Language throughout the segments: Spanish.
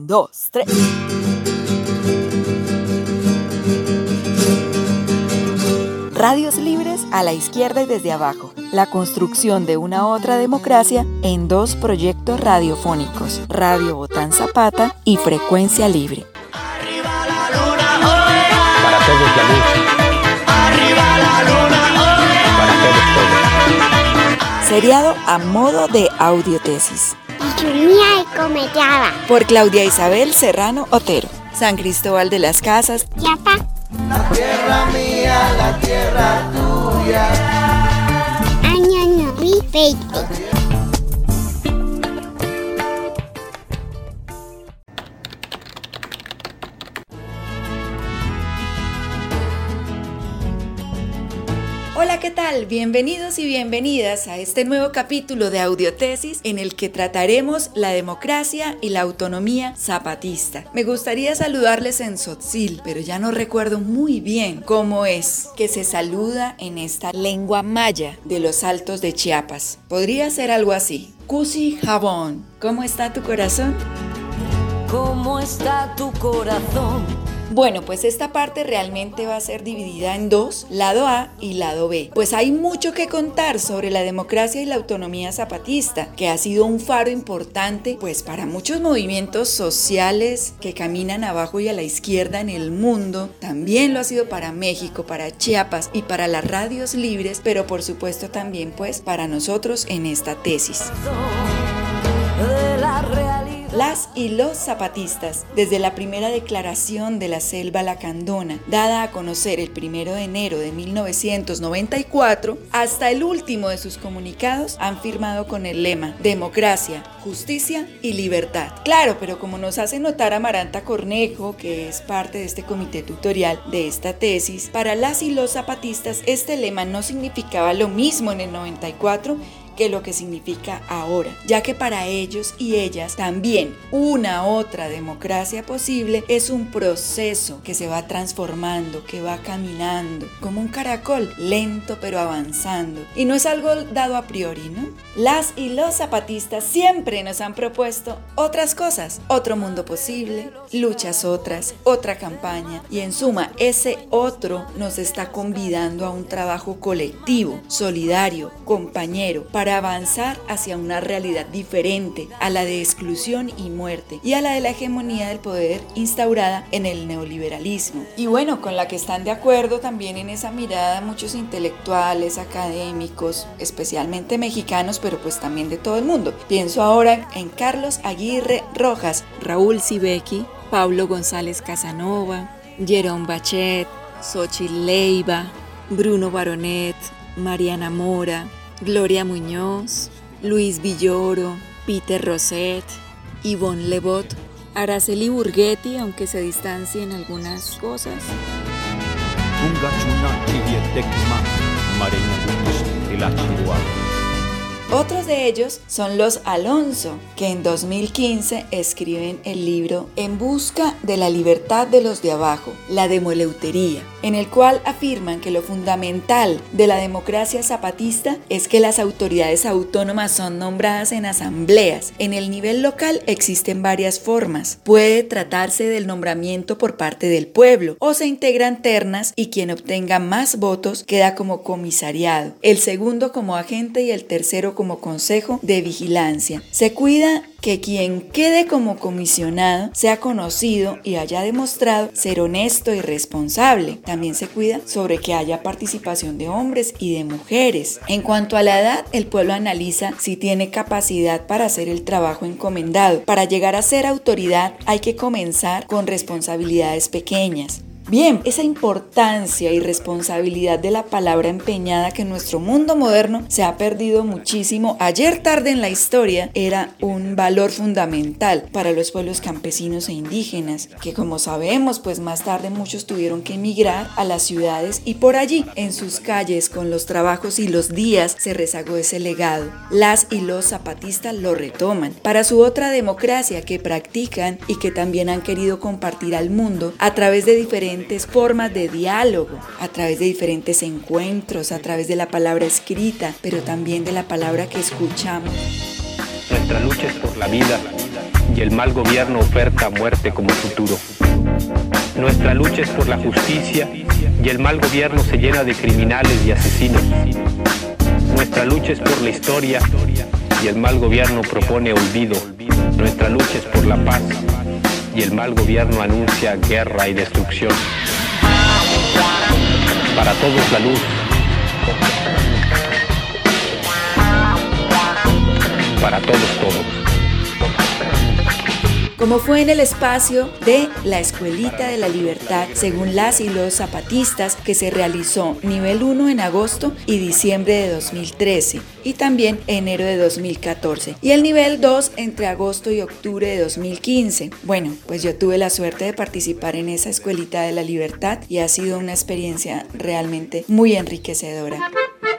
2, 3. Radios libres a la izquierda y desde abajo. La construcción de una otra democracia en 2 proyectos radiofónicos, Radio Botán Zapata y Frecuencia Libre. Arriba la luna, oh, para todos la luz. Arriba la luna, oh, para todos. Seriado a modo de audiotesis. Chumía y cometeaba. Por Claudia Isabel Serrano Otero. San Cristóbal de las Casas. Chiapa. La tierra mía, la tierra tuya. Año 2020. Hola, ¿qué tal? Bienvenidos y bienvenidas a este nuevo capítulo de Audiotesis en el que trataremos la democracia y la autonomía zapatista. Me gustaría saludarles en tzotzil, pero ya no recuerdo muy bien cómo es que se saluda en esta lengua maya de los Altos de Chiapas. Podría ser algo así. Cusi jabón. ¿Cómo está tu corazón? ¿Cómo está tu corazón? Bueno, pues esta parte realmente va a ser dividida en 2, lado A y lado B. Pues hay mucho que contar sobre la democracia y la autonomía zapatista, que ha sido un faro importante pues para muchos movimientos sociales que caminan abajo y a la izquierda en el mundo. También lo ha sido para México, para Chiapas y para las radios libres, pero por supuesto también pues para nosotros en esta tesis. Las y los zapatistas, desde la primera declaración de la Selva Lacandona, dada a conocer el 1 de enero de 1994, hasta el último de sus comunicados, han firmado con el lema democracia, justicia y libertad. Claro, pero como nos hace notar Amaranta Cornejo, que es parte de este comité tutorial de esta tesis, para las y los zapatistas este lema no significaba lo mismo en el 94 que lo que significa ahora, ya que para ellos y ellas también una otra democracia posible es un proceso que se va transformando, que va caminando, como un caracol, lento pero avanzando, y no es algo dado a priori, ¿no? Las y los zapatistas siempre nos han propuesto otras cosas, otro mundo posible, luchas otras, otra campaña, y en suma, ese otro nos está convidando a un trabajo colectivo, solidario, compañero, para avanzar hacia una realidad diferente a la de exclusión y muerte y a la de la hegemonía del poder instaurada en el neoliberalismo. Y bueno, con la que están de acuerdo también en esa mirada muchos intelectuales, académicos, especialmente mexicanos, pero pues también de todo el mundo. Pienso ahora en Carlos Aguirre Rojas, Raúl Sibeki, Pablo González Casanova, Jerome Bachet, Xochitl Leiva, Bruno Baronet, Mariana Mora, Gloria Muñoz, Luis Villoro, Peter Rosset, Ivonne Lebot, Araceli Burghetti, aunque se distancie en algunas cosas. Otros de ellos son los Alonso, que en 2015 escriben el libro En busca de la libertad de los de abajo, la demoleutería, en el cual afirman que lo fundamental de la democracia zapatista es que las autoridades autónomas son nombradas en asambleas. En el nivel local existen varias formas. Puede tratarse del nombramiento por parte del pueblo o se integran ternas y quien obtenga más votos queda como comisariado, el segundo como agente y el tercero como consejo de vigilancia. Se cuida que quien quede como comisionado sea conocido y haya demostrado ser honesto y responsable. También se cuida sobre que haya participación de hombres y de mujeres. En cuanto a la edad, el pueblo analiza si tiene capacidad para hacer el trabajo encomendado. Para llegar a ser autoridad hay que comenzar con responsabilidades pequeñas. Bien, esa importancia y responsabilidad de la palabra empeñada que en nuestro mundo moderno se ha perdido muchísimo, ayer tarde en la historia, era un valor fundamental para los pueblos campesinos e indígenas, que como sabemos, pues más tarde muchos tuvieron que emigrar a las ciudades y por allí, en sus calles, con los trabajos y los días, se rezagó ese legado. Las y los zapatistas lo retoman para su otra democracia que practican y que también han querido compartir al mundo a través de diferentes formas de diálogo, a través de diferentes encuentros, a través de la palabra escrita, pero también de la palabra que escuchamos. Nuestra lucha es por la vida, y el mal gobierno oferta muerte como futuro. Nuestra lucha es por la justicia y el mal gobierno se llena de criminales y asesinos. Nuestra lucha es por la historia y el mal gobierno propone olvido. Nuestra lucha es por la paz y el mal gobierno anuncia guerra y destrucción. Para todos la luz. Para todos todo. Como fue en el espacio de la Escuelita de la Libertad, según las y los zapatistas, que se realizó nivel 1 en agosto y diciembre de 2013 y también enero de 2014 y el nivel 2 entre agosto y octubre de 2015. Bueno, pues yo tuve la suerte de participar en esa Escuelita de la Libertad y ha sido una experiencia realmente muy enriquecedora.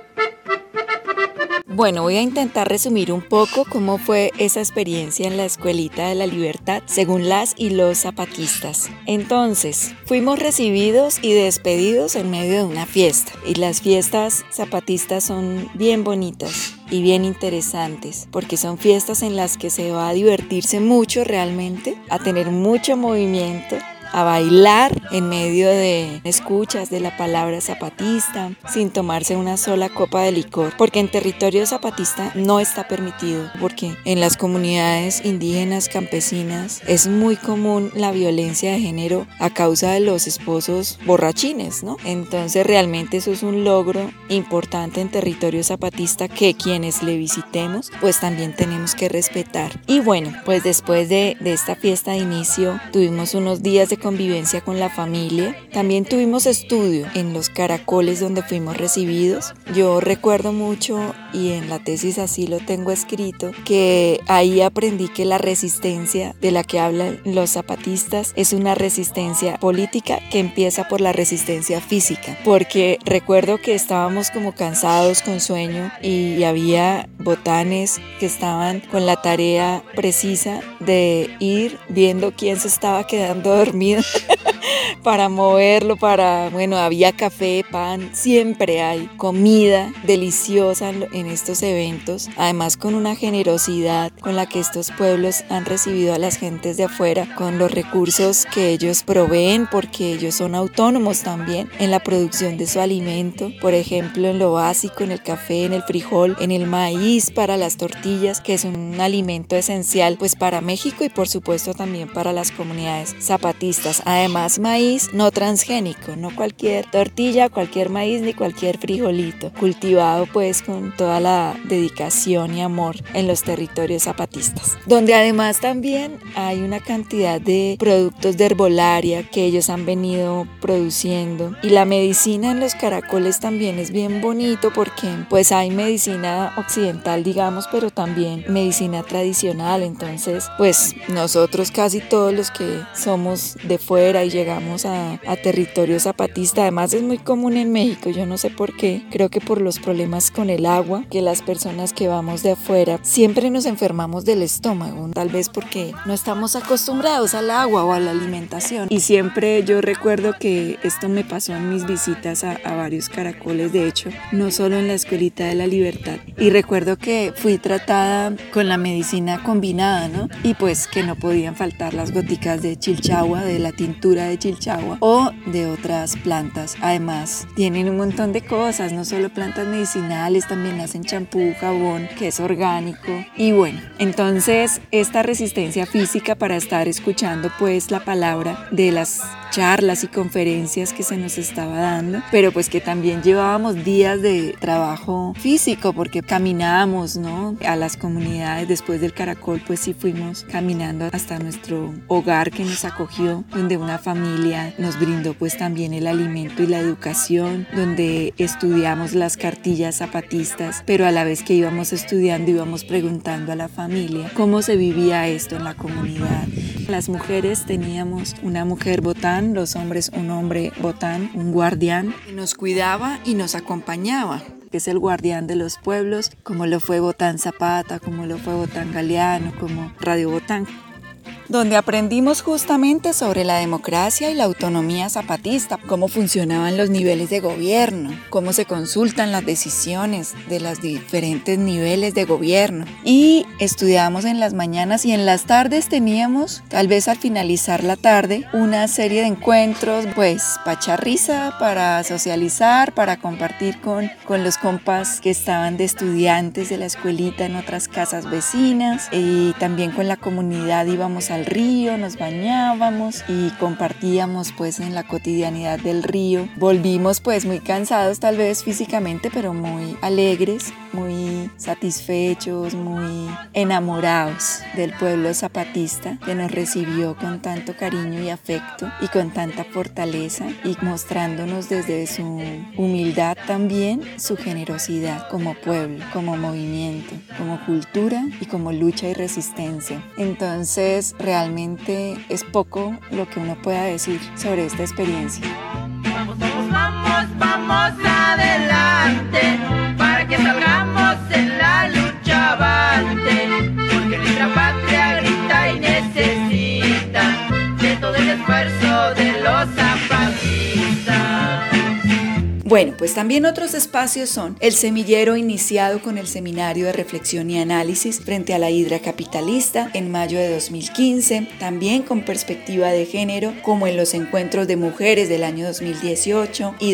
Bueno, voy a intentar resumir un poco cómo fue esa experiencia en la Escuelita de la Libertad según las y los zapatistas. Entonces, fuimos recibidos y despedidos en medio de una fiesta. Y las fiestas zapatistas son bien bonitas y bien interesantes, porque son fiestas en las que se va a divertirse mucho realmente, a tener mucho movimiento, a bailar en medio de escuchas de la palabra zapatista, sin tomarse una sola copa de licor, porque en territorio zapatista no está permitido, porque en las comunidades indígenas campesinas es muy común la violencia de género a causa de los esposos borrachines, ¿no? Entonces realmente eso es un logro importante en territorio zapatista que quienes le visitemos pues también tenemos que respetar. Y bueno, pues después de esta fiesta de inicio tuvimos unos días de convivencia con la familia. También tuvimos estudio en los caracoles donde fuimos recibidos. Yo recuerdo mucho, y en la tesis así lo tengo escrito, que ahí aprendí que la resistencia de la que hablan los zapatistas es una resistencia política que empieza por la resistencia física, porque recuerdo que estábamos como cansados, con sueño, y había botanes que estaban con la tarea precisa de ir viendo quién se estaba quedando dormido para moverlo, había café, pan, siempre hay comida deliciosa en estos eventos, además con una generosidad con la que estos pueblos han recibido a las gentes de afuera, con los recursos que ellos proveen, porque ellos son autónomos también en la producción de su alimento, por ejemplo en lo básico, en el café, en el frijol, en el maíz, para las tortillas, que es un alimento esencial pues para México y por supuesto también para las comunidades zapatistas. Además, maíz no transgénico, no cualquier tortilla, cualquier maíz ni cualquier frijolito, cultivado pues con toda la dedicación y amor en los territorios zapatistas, donde además también hay una cantidad de productos de herbolaria que ellos han venido produciendo, y la medicina en los caracoles también es bien bonito porque pues hay medicina occidental, digamos, pero también medicina tradicional. Entonces pues nosotros, casi todos los que somos de fuera y llegamos a territorio zapatista, además es muy común en México, yo no sé por qué, creo que por los problemas con el agua, que las personas que vamos de afuera siempre nos enfermamos del estómago, tal vez porque no estamos acostumbrados al agua o a la alimentación, y siempre yo recuerdo que esto me pasó en mis visitas a varios caracoles, de hecho, no solo en la Escuelita de la Libertad, y recuerdo que fui tratada con la medicina combinada, ¿no? Y pues que no podían faltar las goticas de chilchagua, de la tintura de chilchagua o de otras plantas. Además tienen un montón de cosas, no solo plantas medicinales, también hacen champú, jabón, que es orgánico. Y bueno, entonces esta resistencia física para estar escuchando pues la palabra de las charlas y conferencias que se nos estaba dando, pero pues que también llevábamos días de trabajo físico porque caminábamos, ¿no? A las comunidades. Después del caracol pues sí fuimos caminando hasta nuestro hogar que nos acogió, donde una familia nos brindó pues también el alimento y la educación, donde estudiamos las cartillas zapatistas, pero a la vez que íbamos estudiando íbamos preguntando a la familia cómo se vivía esto en la comunidad. Las mujeres teníamos una mujer botán, los hombres un hombre botán, un guardián que nos cuidaba y nos acompañaba, que es el guardián de los pueblos, como lo fue Botán Zapata, como lo fue Botán Galeano, como Radio Botán. donde aprendimos justamente sobre la democracia y la autonomía zapatista, cómo funcionaban los niveles de gobierno, cómo se consultan las decisiones de los diferentes niveles de gobierno. Y estudiábamos en las mañanas y en las tardes teníamos, tal vez al finalizar la tarde, una serie de encuentros, pues, para echar risa, para socializar, para compartir con los compas que estaban de estudiantes de la escuelita en otras casas vecinas, y también con la comunidad íbamos al río, nos bañábamos y compartíamos pues en la cotidianidad del río. Volvimos pues muy cansados tal vez físicamente, pero muy alegres, muy satisfechos, muy enamorados del pueblo zapatista que nos recibió con tanto cariño y afecto y con tanta fortaleza, y mostrándonos desde su humildad también su generosidad como pueblo, como movimiento, como cultura y como lucha y resistencia. Entonces realmente es poco lo que uno pueda decir sobre esta experiencia. Vamos, vamos, vamos, vamos adelante, para que salgamos en la lucha avante, porque nuestra patria grita y necesita de todo el esfuerzo de los zapatistas. Bueno, pues también otros espacios son el semillero iniciado con el Seminario de Reflexión y Análisis frente a la hidra capitalista en mayo de 2015, también con perspectiva de género, como en los encuentros de mujeres del año 2018 y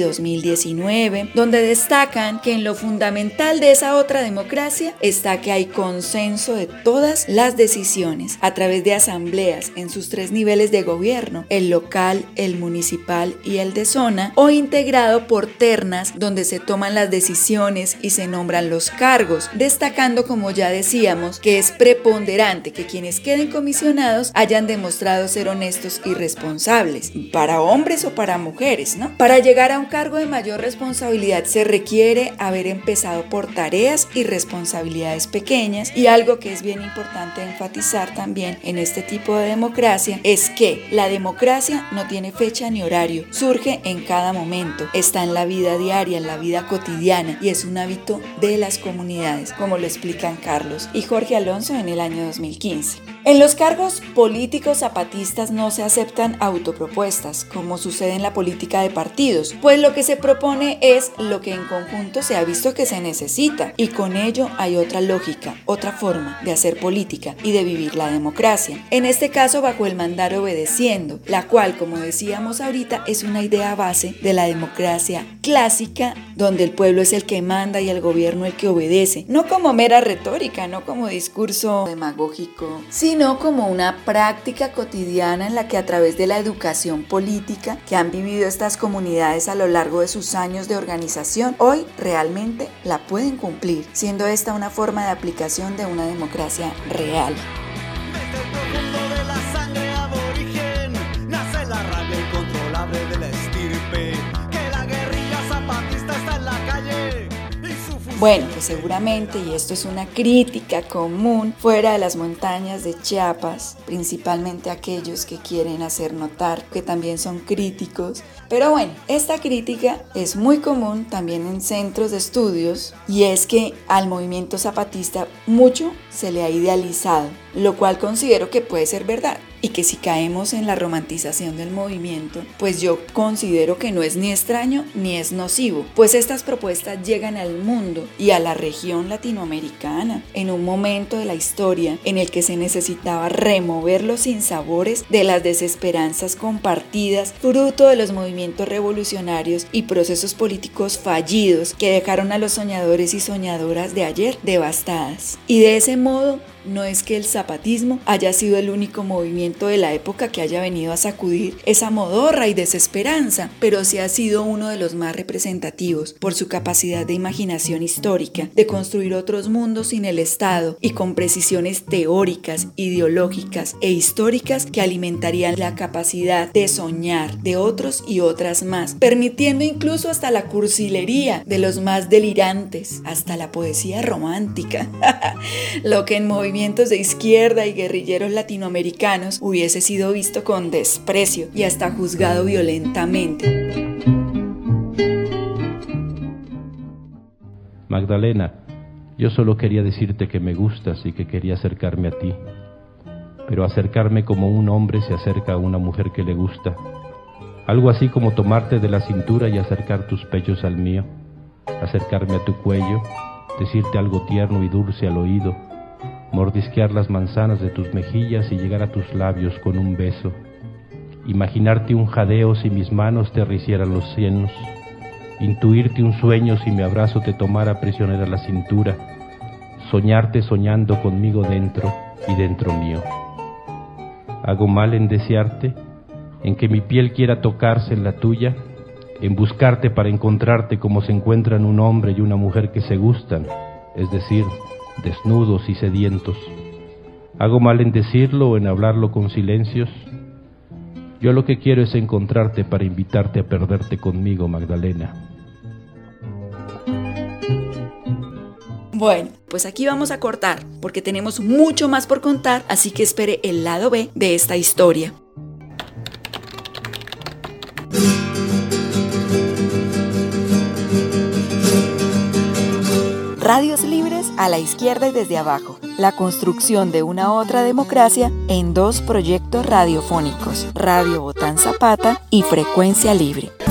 2019, donde destacan que en lo fundamental de esa otra democracia está que hay consenso de todas las decisiones a través de asambleas en sus 3 niveles de gobierno, el local, el municipal y el de zona, o integrado por ternas donde se toman las decisiones y se nombran los cargos, destacando, como ya decíamos, que es preponderante que quienes queden comisionados hayan demostrado ser honestos y responsables, para hombres o para mujeres, ¿no? Para llegar a un cargo de mayor responsabilidad se requiere haber empezado por tareas y responsabilidades pequeñas, y algo que es bien importante enfatizar también en este tipo de democracia es que la democracia no tiene fecha ni horario, surge en cada momento, está en la vida diaria, en la vida cotidiana, y es un hábito de las comunidades, como lo explican Carlos y Jorge Alonso en el año 2015. En los cargos políticos zapatistas no se aceptan autopropuestas, como sucede en la política de partidos, pues lo que se propone es lo que en conjunto se ha visto que se necesita, y con ello hay otra lógica, otra forma de hacer política y de vivir la democracia. En este caso, bajo el mandar obedeciendo, la cual, como decíamos ahorita, es una idea base de la democracia clásica, donde el pueblo es el que manda y el gobierno el que obedece, no como mera retórica, no como discurso demagógico, sino como una práctica cotidiana en la que a través de la educación política que han vivido estas comunidades a lo largo de sus años de organización, hoy realmente la pueden cumplir, siendo esta una forma de aplicación de una democracia real. Desde el profundo de la sangre aborigen nace la rabia incontrolable de la estirpe, que la guerrilla zapatista está en la calle. Bueno, pues seguramente, y esto es una crítica común fuera de las montañas de Chiapas, principalmente aquellos que quieren hacer notar que también son críticos, pero bueno, esta crítica es muy común también en centros de estudios, y es que al movimiento zapatista mucho se le ha idealizado, lo cual considero que puede ser verdad, y que si caemos en la romantización del movimiento, pues yo considero que no es ni extraño ni es nocivo, pues estas propuestas llegan al mundo y a la región latinoamericana en un momento de la historia en el que se necesitaba remover los sinsabores de las desesperanzas compartidas, fruto de los movimientos revolucionarios y procesos políticos fallidos que dejaron a los soñadores y soñadoras de ayer devastadas. Y de ese modo, no es que el zapatismo haya sido el único movimiento de la época que haya venido a sacudir esa modorra y desesperanza, pero sí ha sido uno de los más representativos por su capacidad de imaginación histórica, de construir otros mundos sin el Estado y con precisiones teóricas, ideológicas e históricas que alimentarían la capacidad de soñar de otros y otras más, permitiendo incluso hasta la cursilería de los más delirantes, hasta la poesía romántica, lo que en movimientos de izquierda y guerrilleros latinoamericanos hubiese sido visto con desprecio y hasta juzgado violentamente. Magdalena, yo solo quería decirte que me gustas y que quería acercarme a ti. pero acercarme como un hombre se acerca a una mujer que le gusta. Algo así como tomarte de la cintura y acercar tus pechos al mío, acercarme a tu cuello, decirte algo tierno y dulce al oído, mordisquear las manzanas de tus mejillas y llegar a tus labios con un beso, imaginarte un jadeo si mis manos te ricieran los senos, intuirte un sueño si mi abrazo te tomara prisionera la cintura, soñarte soñando conmigo dentro y dentro mío. ¿Hago mal en desearte? ¿En que mi piel quiera tocarse en la tuya? ¿En buscarte para encontrarte como se encuentran un hombre y una mujer que se gustan, es decir, desnudos y sedientos? ¿Hago mal en decirlo o en hablarlo con silencios? Yo lo que quiero es encontrarte para invitarte a perderte conmigo, Magdalena. Bueno, pues aquí vamos a cortar, porque tenemos mucho más por contar, así que espere el lado B de esta historia. Radios libres a la izquierda y desde abajo. La construcción de una otra democracia en 2 proyectos radiofónicos, Radio Botán Zapata y Frecuencia Libre.